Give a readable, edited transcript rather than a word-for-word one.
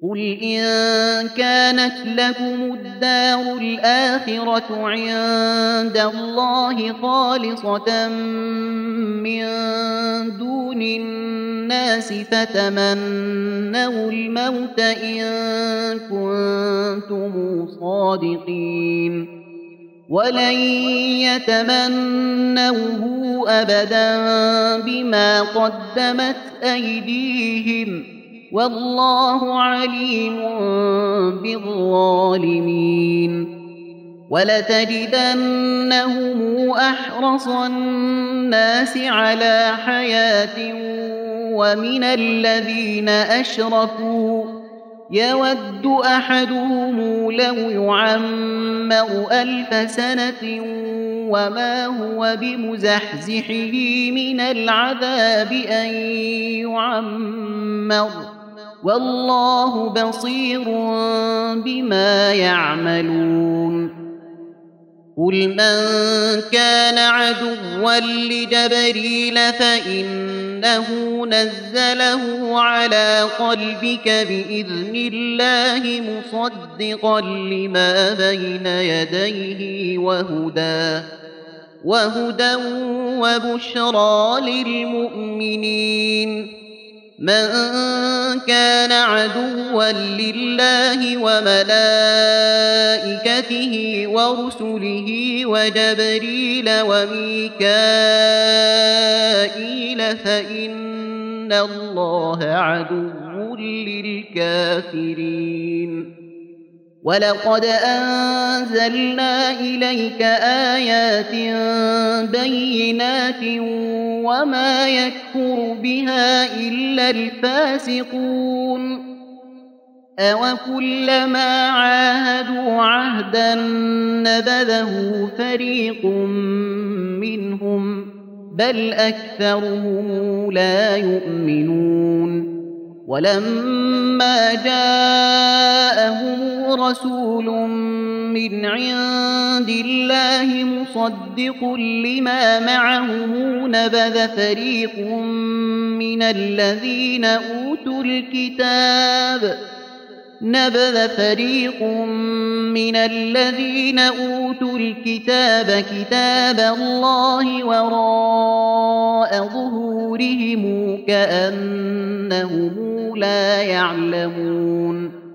قل إن كانت لكم الدار الآخرة عند الله خالصة من دون الناس فتمنوا الموت إن كنتم صادقين ولن يتمنوه أبدا بما قدمت أيديهم والله عليم بالظالمين ولتجدنهم أحرص الناس على حياة ومن الذين أشركوا يود أحدهم لو يعمر 1000 سنة وما هو بمزحزحه من العذاب أن يعمر والله بصير بما يعملون قل من كان عدوا لجبريل فإنه نزله على قلبك بإذن الله مصدقا لما بين يديه وهدى وبشرى للمؤمنين من كان عدوا لله وملائكته ورسله وجبريل وميكائيل فإن الله عدو للكافرين ولقد أنزلنا إليك آيات بينات وما يكفر بها إلا الفاسقون أوكلما عاهدوا عهدا نبذه فريق منهم بل أكثرهم لا يؤمنون ولما جاءهم رسول من عند الله مصدق لما معهم نبذ فريق من الذين أوتوا الكتاب كتاب الله وراء ظهورهم كأنهم لا يعلمون